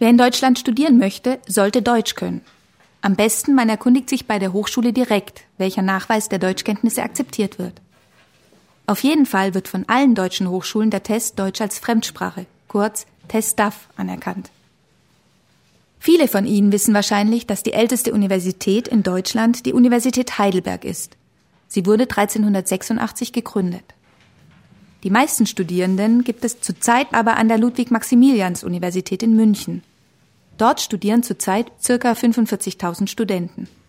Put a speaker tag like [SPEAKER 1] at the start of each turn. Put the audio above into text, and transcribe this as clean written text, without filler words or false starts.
[SPEAKER 1] Wer in Deutschland studieren möchte, sollte Deutsch können. Am besten, man erkundigt sich bei der Hochschule direkt, welcher Nachweis der Deutschkenntnisse akzeptiert wird. Auf jeden Fall wird von allen deutschen Hochschulen der Test Deutsch als Fremdsprache, kurz TestDaF, anerkannt. Viele von Ihnen wissen wahrscheinlich, dass die älteste Universität in Deutschland die Universität Heidelberg ist. Sie wurde 1386 gegründet. Die meisten Studierenden gibt es zurzeit aber an der Ludwig-Maximilians-Universität in München. Dort studieren zurzeit ca. 45.000 Studenten.